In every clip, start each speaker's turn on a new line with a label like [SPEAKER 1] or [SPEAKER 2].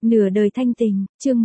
[SPEAKER 1] Nửa đời thanh tình, chương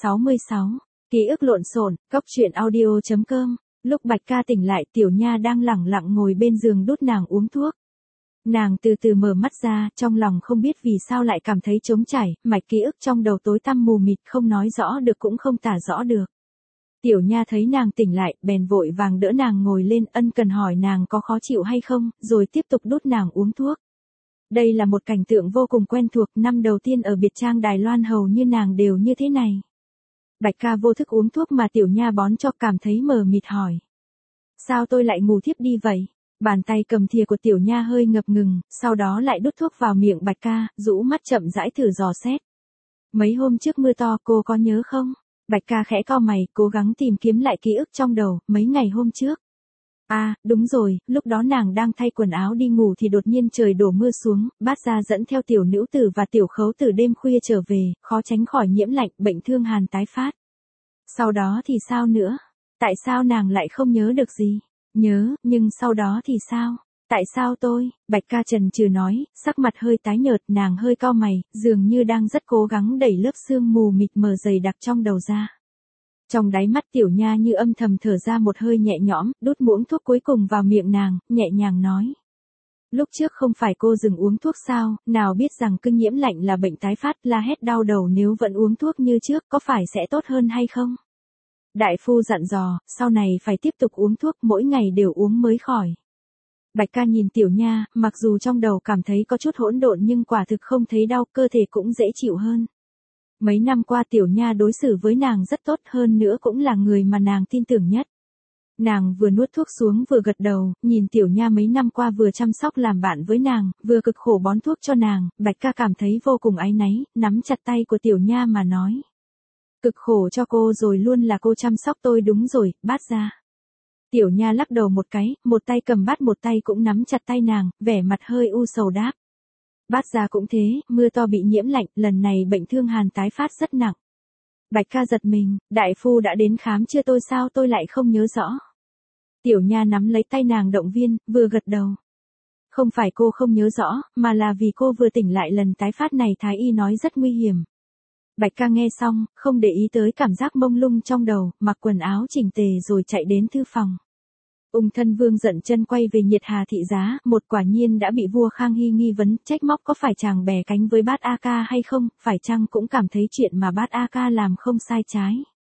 [SPEAKER 1] 166. Ký ức lộn xộn, góc truyện audio.com. Lúc Bạch Ca tỉnh lại, Tiểu Nha đang lẳng lặng ngồi bên giường đút nàng uống thuốc. Nàng từ từ mở mắt ra, trong lòng không biết vì sao lại cảm thấy trống trải, mạch ký ức trong đầu tối tăm mù mịt, không nói rõ được cũng không tả rõ được. Tiểu Nha thấy nàng tỉnh lại, bèn vội vàng đỡ nàng ngồi lên, ân cần hỏi nàng có khó chịu hay không, rồi tiếp tục đút nàng uống thuốc. Đây là một cảnh tượng vô cùng quen thuộc, năm đầu tiên ở biệt trang Đài Loan hầu như nàng đều như thế này. Bạch Ca vô thức uống thuốc mà Tiểu Nha bón cho, cảm thấy mờ mịt hỏi. Sao tôi lại ngủ thiếp đi vậy? Bàn tay cầm thìa của Tiểu Nha hơi ngập ngừng, sau đó lại đút thuốc vào miệng Bạch Ca, rũ mắt chậm rãi thử dò xét. Mấy hôm trước mưa to cô có nhớ không? Bạch Ca khẽ cau mày, cố gắng tìm kiếm lại ký ức trong đầu, mấy ngày hôm trước. À, đúng rồi, lúc đó nàng đang thay quần áo đi ngủ thì đột nhiên trời đổ mưa xuống, Bát Gia dẫn theo Tiểu Nữ Tử và Tiểu Khấu Tử đêm khuya trở về, khó tránh khỏi nhiễm lạnh, bệnh thương hàn tái phát. Sau đó thì sao nữa? Tại sao nàng lại không nhớ được gì? Nhớ, nhưng sau đó thì sao? Tại sao tôi? Bạch Ca chần chừ nói, sắc mặt hơi tái nhợt, nàng hơi cau mày, dường như đang rất cố gắng đẩy lớp sương mù mịt mờ dày đặc trong đầu ra. Trong đáy mắt Tiểu Nha như âm thầm thở ra một hơi nhẹ nhõm, đút muỗng thuốc cuối cùng vào miệng nàng, nhẹ nhàng nói. Lúc trước không phải cô dừng uống thuốc sao, nào biết rằng cứ nhiễm lạnh là bệnh tái phát, la hét đau đầu, nếu vẫn uống thuốc như trước có phải sẽ tốt hơn hay không? Đại phu dặn dò, sau này phải tiếp tục uống thuốc, mỗi ngày đều uống mới khỏi. Bạch Ca nhìn Tiểu Nha, mặc dù trong đầu cảm thấy có chút hỗn độn nhưng quả thực không thấy đau, cơ thể cũng dễ chịu hơn. Mấy năm qua Tiểu Nha đối xử với nàng rất tốt, hơn nữa cũng là người mà nàng tin tưởng nhất. Nàng vừa nuốt thuốc xuống vừa gật đầu, nhìn Tiểu Nha mấy năm qua vừa chăm sóc làm bạn với nàng, vừa cực khổ bón thuốc cho nàng, Bạch Ca cảm thấy vô cùng áy náy, nắm chặt tay của Tiểu Nha mà nói. Cực khổ cho cô rồi, luôn là cô chăm sóc tôi. Đúng rồi, Bát Gia. Tiểu Nha lắc đầu một cái, một tay cầm bát một tay cũng nắm chặt tay nàng, vẻ mặt hơi u sầu đáp. Bát Gia cũng thế, mưa to bị nhiễm lạnh, lần này bệnh thương hàn tái phát rất nặng. Bạch Ca giật mình, đại phu đã đến khám chưa? Tôi sao tôi lại không nhớ rõ. Tiểu Nha nắm lấy tay nàng động viên, vừa gật đầu. Không phải cô không nhớ rõ, mà là vì cô vừa tỉnh lại, lần tái phát này thái y nói rất nguy hiểm. Bạch Ca nghe xong, không để ý tới cảm giác mông lung trong đầu, mặc quần áo chỉnh tề rồi chạy đến thư phòng. Ung Thân Vương giận chân quay về Nhiệt Hà thị giá, một quả nhiên đã bị vua Khang Hy nghi vấn, trách móc có phải chàng bè cánh với Bát A Ca hay không, phải chăng cũng cảm thấy chuyện mà Bát A Ca làm không sai trái.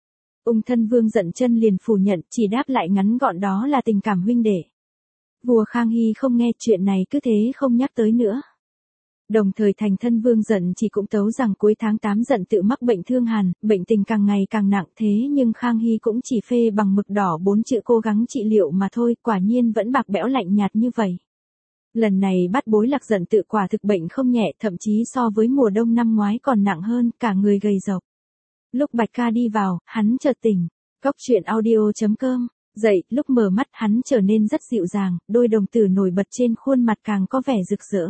[SPEAKER 1] Ung Thân Vương giận chân liền phủ nhận, chỉ đáp lại ngắn gọn đó là tình cảm huynh đệ. Vua Khang Hy không nghe chuyện này, cứ thế không nhắc tới nữa. Đồng thời Thành Thân Vương giận chỉ cũng tấu rằng cuối tháng 8 giận tự mắc bệnh thương hàn, bệnh tình càng ngày càng nặng, thế nhưng Khang Hy cũng chỉ phê bằng mực đỏ 4 chữ cố gắng trị liệu mà thôi, quả nhiên vẫn bạc bẽo lạnh nhạt như vậy. Lần này Bát Bối Lạc giận tự quả thực bệnh không nhẹ, thậm chí so với mùa đông năm ngoái còn nặng hơn, cả người gầy rộc. Lúc Bạch Ca đi vào, hắn chợt tỉnh. Góc truyện audio.com. Dậy, lúc mở mắt hắn trở nên rất dịu dàng, đôi đồng tử nổi bật trên khuôn mặt càng có vẻ rực rỡ.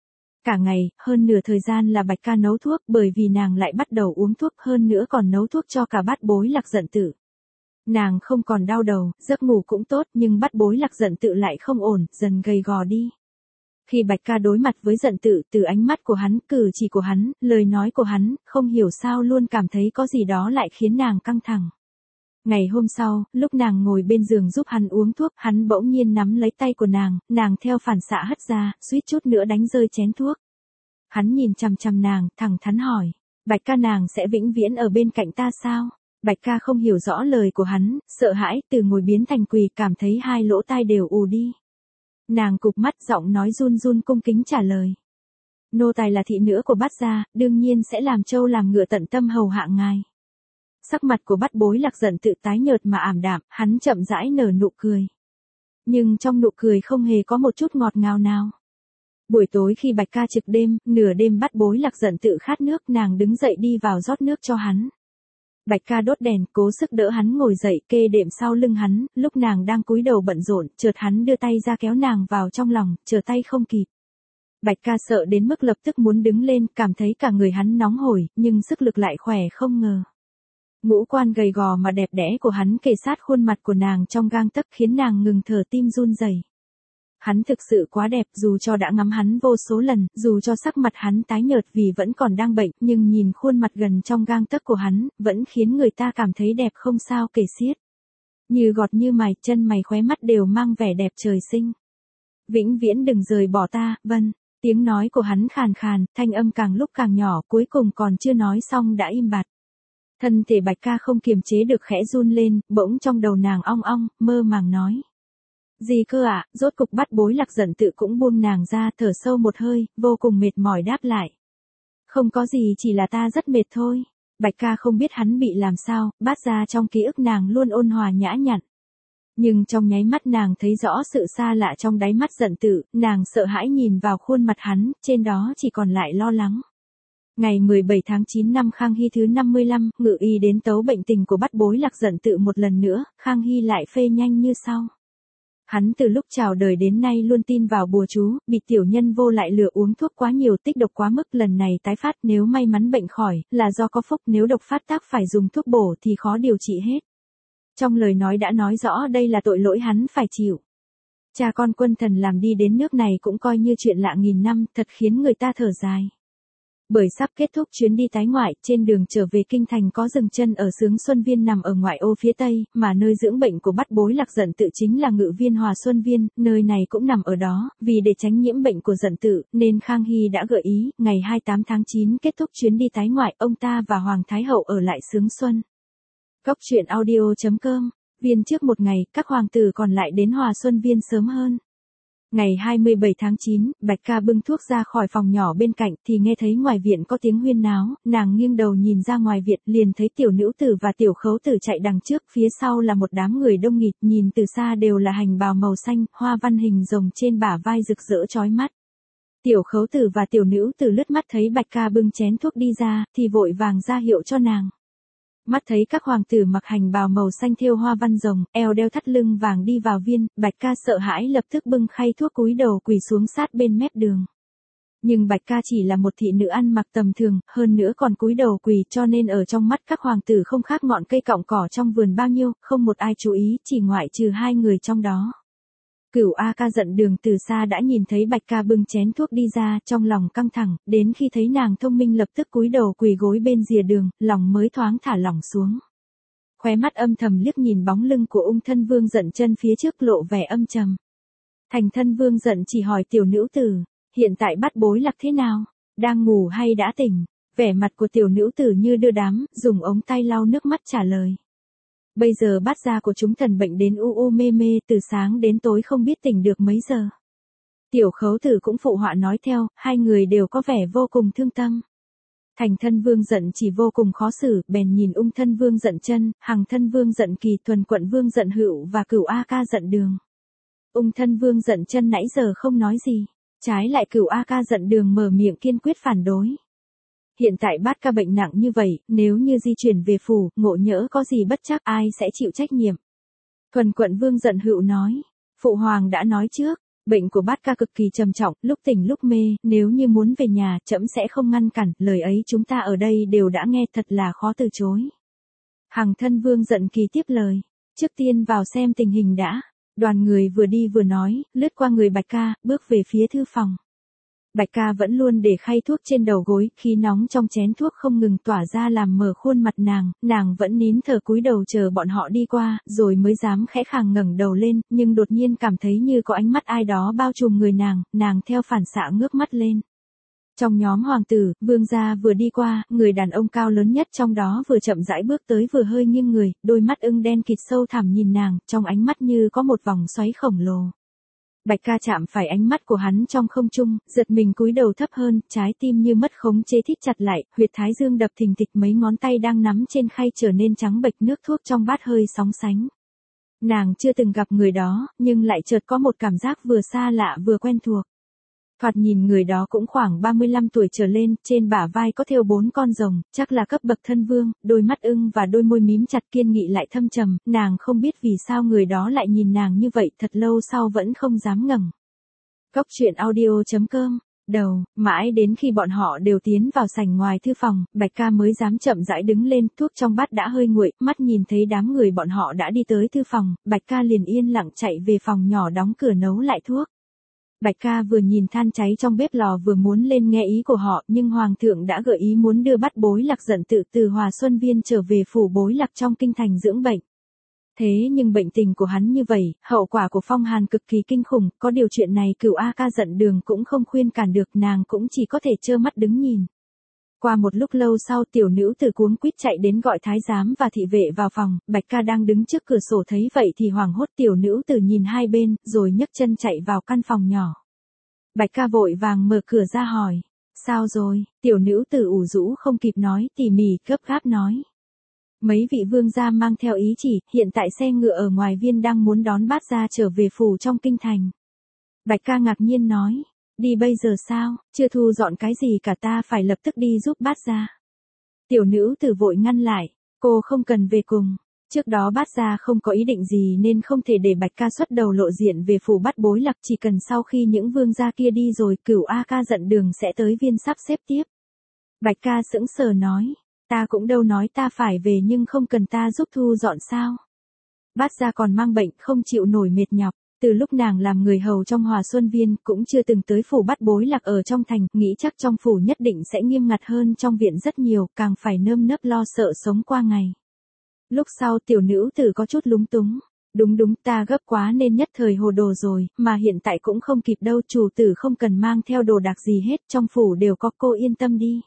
[SPEAKER 1] Cả ngày, hơn nửa thời gian là Bạch Ca nấu thuốc, bởi vì nàng lại bắt đầu uống thuốc, hơn nữa còn nấu thuốc cho cả Bát Bối Lạc giận tự. Nàng không còn đau đầu, giấc ngủ cũng tốt, nhưng Bát Bối Lạc giận tự lại không ổn, dần gầy gò đi. Khi Bạch Ca đối mặt với giận tự, từ ánh mắt của hắn, cử chỉ của hắn, lời nói của hắn, không hiểu sao luôn cảm thấy có gì đó lại khiến nàng căng thẳng. Ngày hôm sau, lúc nàng ngồi bên giường giúp hắn uống thuốc, hắn bỗng nhiên nắm lấy tay của nàng theo phản xạ hất ra, suýt chút nữa đánh rơi chén thuốc. Hắn nhìn chằm chằm nàng, thẳng thắn hỏi, Bạch Ca, nàng sẽ vĩnh viễn ở bên cạnh ta sao? Bạch Ca không hiểu rõ lời của hắn, sợ hãi, từ ngồi biến thành quỳ, cảm thấy hai lỗ tai đều ù đi. Nàng cụp mắt, giọng nói run run cung kính trả lời. Nô tài là thị nữ của Bát Gia, đương nhiên sẽ làm trâu làm ngựa tận tâm hầu hạ ngài. Sắc mặt của Bát Bối Lạc giận tự tái nhợt mà ảm đạm, hắn chậm rãi nở nụ cười. Nhưng trong nụ cười không hề có một chút ngọt ngào nào. Buổi tối khi Bạch Ca trực đêm, nửa đêm Bát Bối Lạc giận tự khát nước, nàng đứng dậy đi vào rót nước cho hắn. Bạch Ca đốt đèn, cố sức đỡ hắn ngồi dậy, kê đệm sau lưng hắn, lúc nàng đang cúi đầu bận rộn, chợt hắn đưa tay ra kéo nàng vào trong lòng, trở tay không kịp. Bạch Ca sợ đến mức lập tức muốn đứng lên, cảm thấy cả người hắn nóng hổi, nhưng sức lực lại khỏe không ngờ. Ngũ quan gầy gò mà đẹp đẽ của hắn kề sát khuôn mặt của nàng trong gang tấc khiến nàng ngừng thở, tim run rẩy. Hắn thực sự quá đẹp, dù cho đã ngắm hắn vô số lần, dù cho sắc mặt hắn tái nhợt vì vẫn còn đang bệnh, nhưng nhìn khuôn mặt gần trong gang tấc của hắn, vẫn khiến người ta cảm thấy đẹp không sao kể xiết. Như gọt như mày, chân mày khóe mắt đều mang vẻ đẹp trời sinh. Vĩnh viễn đừng rời bỏ ta, Vân. Tiếng nói của hắn khàn khàn, thanh âm càng lúc càng nhỏ, cuối cùng còn chưa nói xong đã im bặt. Thân thể Bạch Ca không kiềm chế được khẽ run lên, bỗng trong đầu nàng ong ong, mơ màng nói. Gì cơ ạ, rốt cục Bát Bối Lạc giận tự cũng buông nàng ra, thở sâu một hơi, vô cùng mệt mỏi đáp lại. Không có gì, chỉ là ta rất mệt thôi. Bạch Ca không biết hắn bị làm sao, bát ra trong ký ức nàng luôn ôn hòa nhã nhặn. Nhưng trong nháy mắt nàng thấy rõ sự xa lạ trong đáy mắt giận tự, nàng sợ hãi nhìn vào khuôn mặt hắn, trên đó chỉ còn lại lo lắng. Ngày 17 tháng 9 năm Khang Hy thứ 55, Ngự Y đến tấu bệnh tình của Bát Bối Lạc giận tự một lần nữa, Khang Hy lại phê nhanh như sau. Hắn từ lúc chào đời đến nay luôn tin vào bùa chú, bị tiểu nhân vô lại lừa uống thuốc quá nhiều, tích độc quá mức, lần này tái phát, nếu may mắn bệnh khỏi, là do có phúc, nếu độc phát tác phải dùng thuốc bổ thì khó điều trị hết. Trong lời nói đã nói rõ đây là tội lỗi hắn phải chịu. Cha con Quân Thần làm đi đến nước này cũng coi như chuyện lạ nghìn năm, thật khiến người ta thở dài. Bởi sắp kết thúc chuyến đi tái ngoại, trên đường trở về kinh thành có dừng chân ở Xướng Xuân Viên nằm ở ngoại ô phía tây, mà nơi dưỡng bệnh của Bát Bối Lạc giận tự chính là Ngự Viên Hòa Xuân Viên, nơi này cũng nằm ở đó, vì để tránh nhiễm bệnh của giận tự, nên Khang Hy đã gợi ý, ngày 28 tháng 9 kết thúc chuyến đi tái ngoại, ông ta và Hoàng Thái Hậu ở lại Xướng Xuân. Cốc truyện audio.com, viên trước một ngày, các hoàng tử còn lại đến Hòa Xuân Viên sớm hơn. Ngày 27 tháng 9, Bạch Ca bưng thuốc ra khỏi phòng nhỏ bên cạnh thì nghe thấy ngoài viện có tiếng huyên náo, nàng nghiêng đầu nhìn ra ngoài viện liền thấy tiểu nữ tử và tiểu khấu tử chạy đằng trước, phía sau là một đám người đông nghịt, nhìn từ xa đều là hành bào màu xanh, hoa văn hình rồng trên bả vai rực rỡ chói mắt. Tiểu khấu tử và tiểu nữ tử lướt mắt thấy Bạch Ca bưng chén thuốc đi ra, thì vội vàng ra hiệu cho nàng. Mắt thấy các hoàng tử mặc hành bào màu xanh thêu hoa văn rồng, eo đeo thắt lưng vàng đi vào viên, Bạch Ca sợ hãi lập tức bưng khay thuốc cúi đầu quỳ xuống sát bên mép đường. Nhưng Bạch Ca chỉ là một thị nữ ăn mặc tầm thường, hơn nữa còn cúi đầu quỳ, cho nên ở trong mắt các hoàng tử không khác ngọn cây cọng cỏ trong vườn bao nhiêu, không một ai chú ý, chỉ ngoại trừ hai người trong đó. Cửu A Ca giận đường từ xa đã nhìn thấy Bạch Ca bưng chén thuốc đi ra, trong lòng căng thẳng, đến khi thấy nàng thông minh lập tức cúi đầu quỳ gối bên rìa đường, lòng mới thoáng thả lỏng xuống. Khóe mắt âm thầm liếc nhìn bóng lưng của Ung Thân Vương giận chân phía trước lộ vẻ âm trầm. Thành Thân Vương giận chỉ hỏi tiểu nữ tử, hiện tại Bát Bối Lạc thế nào, đang ngủ hay đã tỉnh? Vẻ mặt của tiểu nữ tử như đưa đám, dùng ống tay lau nước mắt trả lời. Bây giờ bát gia của chúng thần bệnh đến u mê mê, từ sáng đến tối không biết tỉnh được mấy giờ. Tiểu khấu tử cũng phụ họa nói theo, hai người đều có vẻ vô cùng thương tâm. Thành Thân Vương giận chỉ vô cùng khó xử, bèn nhìn Ung Thân Vương giận chân, Hằng Thân Vương giận kỳ, Thuần Quận Vương giận hữu và Cửu A Ca giận đường. Ung Thân Vương giận chân nãy giờ không nói gì, trái lại Cửu A Ca giận đường mở miệng kiên quyết phản đối. Hiện tại Bát Ca bệnh nặng như vậy, nếu như di chuyển về phủ, ngộ nhỡ có gì bất trắc ai sẽ chịu trách nhiệm. Thuần Quận Vương giận hữu nói, Phụ Hoàng đã nói trước, bệnh của Bát Ca cực kỳ trầm trọng, lúc tỉnh lúc mê, nếu như muốn về nhà, trẫm sẽ không ngăn cản, lời ấy chúng ta ở đây đều đã nghe, thật là khó từ chối. Hằng Thân Vương giận kỳ tiếp lời, trước tiên vào xem tình hình đã. Đoàn người vừa đi vừa nói, lướt qua người Bạch Ca, bước về phía thư phòng. Bạch Ca vẫn luôn để khay thuốc trên đầu gối, khí nóng trong chén thuốc không ngừng tỏa ra làm mờ khuôn mặt nàng vẫn nín thở cúi đầu chờ bọn họ đi qua, rồi mới dám khẽ khàng ngẩng đầu lên, nhưng đột nhiên cảm thấy như có ánh mắt ai đó bao trùm người nàng theo phản xạ ngước mắt lên. Trong nhóm hoàng tử, vương gia vừa đi qua, người đàn ông cao lớn nhất trong đó vừa chậm rãi bước tới vừa hơi nghiêng người, đôi mắt ưng đen kịt sâu thẳm nhìn nàng, trong ánh mắt như có một vòng xoáy khổng lồ. Bạch Ca chạm phải ánh mắt của hắn trong không trung, giật mình cúi đầu thấp hơn, trái tim như mất khống chế thít chặt lại, huyệt thái dương đập thình thịch, mấy ngón tay đang nắm trên khay trở nên trắng bệch, nước thuốc trong bát hơi sóng sánh. Nàng chưa từng gặp người đó, nhưng lại chợt có một cảm giác vừa xa lạ vừa quen thuộc. Thoạt nhìn người đó cũng khoảng 35 tuổi trở lên, trên bả vai có thêu 4 con rồng, chắc là cấp bậc thân vương, đôi mắt ưng và đôi môi mím chặt kiên nghị lại thâm trầm, nàng không biết vì sao người đó lại nhìn nàng như vậy, thật lâu sau vẫn không dám ngẩng. Cốc truyện audio.com, đầu, mãi đến khi bọn họ đều tiến vào sảnh ngoài thư phòng, Bạch Ca mới dám chậm rãi đứng lên, thuốc trong bát đã hơi nguội, mắt nhìn thấy đám người bọn họ đã đi tới thư phòng, Bạch Ca liền yên lặng chạy về phòng nhỏ đóng cửa nấu lại thuốc. Bạch ca vừa nhìn than cháy trong bếp lò vừa muốn lên nghe ý của họ, nhưng Hoàng thượng đã gợi ý muốn đưa Bát Bối Lạc giận tự từ Hòa Xuân Viên trở về phủ Bối Lạc trong kinh thành dưỡng bệnh. Thế nhưng bệnh tình của hắn như vậy, hậu quả của phong hàn cực kỳ kinh khủng, có điều chuyện này Cửu A Ca giận đường cũng không khuyên cản được, nàng cũng chỉ có thể trơ mắt đứng nhìn. Qua một lúc lâu sau, tiểu nữ tử cuống quýt chạy đến gọi thái giám và thị vệ vào phòng. Bạch ca đang đứng trước cửa sổ thấy vậy thì hoảng hốt, tiểu nữ tử nhìn hai bên, rồi nhấc chân chạy vào căn phòng nhỏ. Bạch ca vội vàng mở cửa ra hỏi, sao rồi? Tiểu nữ tử ủ rũ không kịp nói, tỉ mỉ gấp gáp nói. Mấy vị vương gia mang theo ý chỉ, hiện tại xe ngựa ở ngoài viên đang muốn đón Bát gia trở về phủ trong kinh thành. Bạch ca ngạc nhiên nói, đi bây giờ sao, chưa thu dọn cái gì cả, ta phải lập tức đi giúp Bát gia. Tiểu nữ tử vội ngăn lại, cô không cần về cùng. Trước đó Bát gia không có ý định gì nên không thể để Bạch ca xuất đầu lộ diện về phủ Bát Bối Lạc, chỉ cần sau khi những vương gia kia đi rồi Cửu A Ca giận đường sẽ tới viên sắp xếp tiếp. Bạch ca sững sờ nói, ta cũng đâu nói ta phải về nhưng không cần ta giúp thu dọn sao. Bát gia còn mang bệnh không chịu nổi mệt nhọc, từ lúc nàng làm người hầu trong Hòa Xuân Viên cũng chưa từng tới phủ Bát Bối Lạc ở trong thành, nghĩ chắc trong phủ nhất định sẽ nghiêm ngặt hơn trong viện rất nhiều, càng phải nơm nớp lo sợ sống qua ngày. Lúc sau tiểu nữ tử có chút lúng túng. Đúng ta gấp quá nên nhất thời hồ đồ rồi, mà hiện tại cũng không kịp đâu, chủ tử không cần mang theo đồ đạc gì hết, trong phủ đều có, cô yên tâm đi.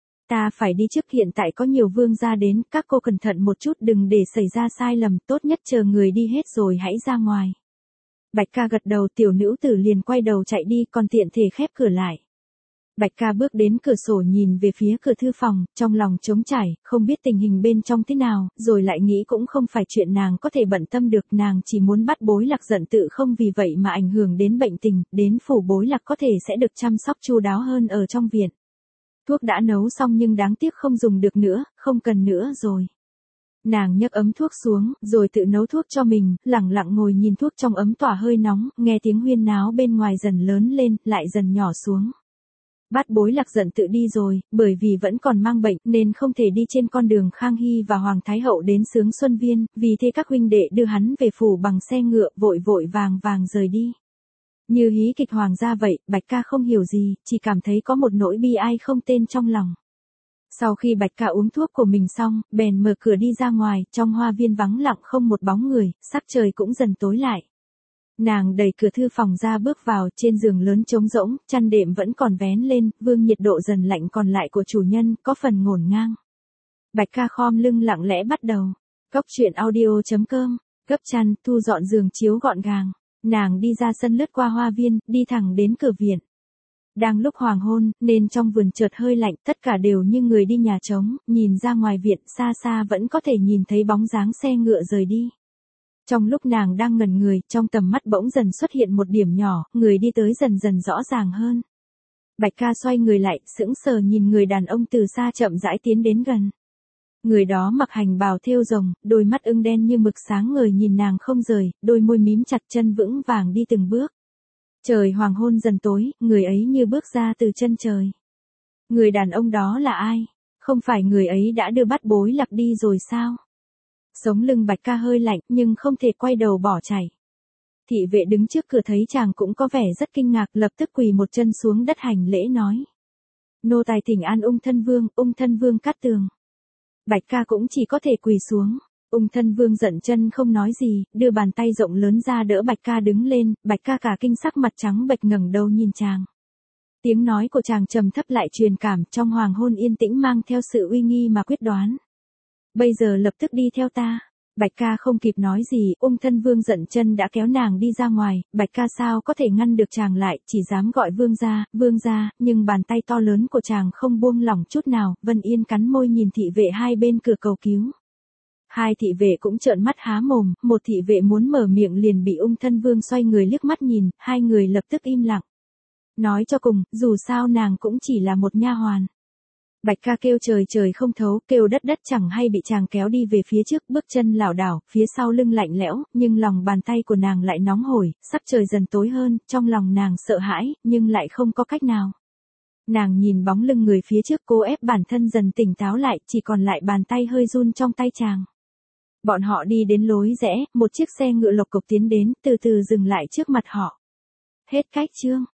[SPEAKER 1] Ta phải đi trước, hiện tại có nhiều vương gia đến, các cô cẩn thận một chút đừng để xảy ra sai lầm, tốt nhất chờ người đi hết rồi hãy ra ngoài. Bạch ca gật đầu, tiểu nữ tử liền quay đầu chạy đi, còn tiện thể khép cửa lại. Bạch ca bước đến cửa sổ nhìn về phía cửa thư phòng, trong lòng trống trải, không biết tình hình bên trong thế nào, rồi lại nghĩ cũng không phải chuyện nàng có thể bận tâm được, nàng chỉ muốn Bát Bối Lạc giận tự không vì vậy mà ảnh hưởng đến bệnh tình, đến phủ Bối Lạc có thể sẽ được chăm sóc chu đáo hơn ở trong viện. Thuốc đã nấu xong nhưng đáng tiếc không dùng được nữa, không cần nữa rồi. Nàng nhấc ấm thuốc xuống, rồi tự nấu thuốc cho mình, lặng lặng ngồi nhìn thuốc trong ấm tỏa hơi nóng, nghe tiếng huyên náo bên ngoài dần lớn lên, lại dần nhỏ xuống. Bát Bối Lạc giận tự đi rồi, bởi vì vẫn còn mang bệnh nên không thể đi trên con đường Khang Hy và Hoàng Thái Hậu đến Sướng Xuân Viên, vì thế các huynh đệ đưa hắn về phủ bằng xe ngựa, vội vàng rời đi. Như hí kịch hoàng gia vậy, Bạch ca không hiểu gì, chỉ cảm thấy có một nỗi bi ai không tên trong lòng. Sau khi Bạch ca uống thuốc của mình xong, bèn mở cửa đi ra ngoài, trong hoa viên vắng lặng không một bóng người, sắc trời cũng dần tối lại. Nàng đẩy cửa thư phòng ra bước vào, trên giường lớn trống rỗng, chăn đệm vẫn còn vén lên, vương nhiệt độ dần lạnh còn lại của chủ nhân, có phần ngổn ngang. Bạch ca khom lưng lặng lẽ bắt đầu. Cốc truyện audio.com, gấp chăn, thu dọn giường chiếu gọn gàng. Nàng đi ra sân lướt qua hoa viên, đi thẳng đến cửa viện. Đang lúc hoàng hôn, nên trong vườn chợt hơi lạnh, tất cả đều như người đi nhà trống, nhìn ra ngoài viện, xa xa vẫn có thể nhìn thấy bóng dáng xe ngựa rời đi. Trong lúc nàng đang ngẩn người, trong tầm mắt bỗng dần xuất hiện một điểm nhỏ, người đi tới dần dần rõ ràng hơn. Bạch ca xoay người lại, sững sờ nhìn người đàn ông từ xa chậm rãi tiến đến gần. Người đó mặc hành bào thêu rồng, đôi mắt ưng đen như mực sáng ngời nhìn nàng không rời, đôi môi mím chặt, chân vững vàng đi từng bước. Trời hoàng hôn dần tối, người ấy như bước ra từ chân trời. Người đàn ông đó là ai? Không phải người ấy đã đưa Bát Bối Lạc đi rồi sao? Sống lưng Bạch ca hơi lạnh nhưng không thể quay đầu bỏ chạy. Thị vệ đứng trước cửa thấy chàng cũng có vẻ rất kinh ngạc, lập tức quỳ một chân xuống đất hành lễ nói. Nô tài thỉnh an ung thân vương Cát Tường. Bạch ca cũng chỉ có thể quỳ xuống. Ung thân vương giận chân không nói gì, đưa bàn tay rộng lớn ra đỡ Bạch ca đứng lên, Bạch ca cả kinh sắc mặt trắng bệch ngẩng đầu nhìn chàng. Tiếng nói của chàng trầm thấp lại truyền cảm, trong hoàng hôn yên tĩnh mang theo sự uy nghi mà quyết đoán. Bây giờ lập tức đi theo ta. Bạch ca không kịp nói gì, ung thân vương giận chân đã kéo nàng đi ra ngoài, Bạch ca sao có thể ngăn được chàng lại, chỉ dám gọi vương gia, nhưng bàn tay to lớn của chàng không buông lỏng chút nào, Vân Yên cắn môi nhìn thị vệ hai bên cửa cầu cứu. Hai thị vệ cũng trợn mắt há mồm, một thị vệ muốn mở miệng liền bị ung thân vương xoay người liếc mắt nhìn, hai người lập tức im lặng. Nói cho cùng, dù sao nàng cũng chỉ là một nha hoàn. Bạch ca kêu trời không thấu, kêu đất chẳng hay bị chàng kéo đi về phía trước, bước chân lảo đảo, phía sau lưng lạnh lẽo, nhưng lòng bàn tay của nàng lại nóng hổi, sắc trời dần tối hơn, trong lòng nàng sợ hãi, nhưng lại không có cách nào. Nàng nhìn bóng lưng người phía trước, cố ép bản thân dần tỉnh táo lại, chỉ còn lại bàn tay hơi run trong tay chàng. Bọn họ đi đến lối rẽ, một chiếc xe ngựa lộc cộc tiến đến, từ từ dừng lại trước mặt họ. Hết cách chương.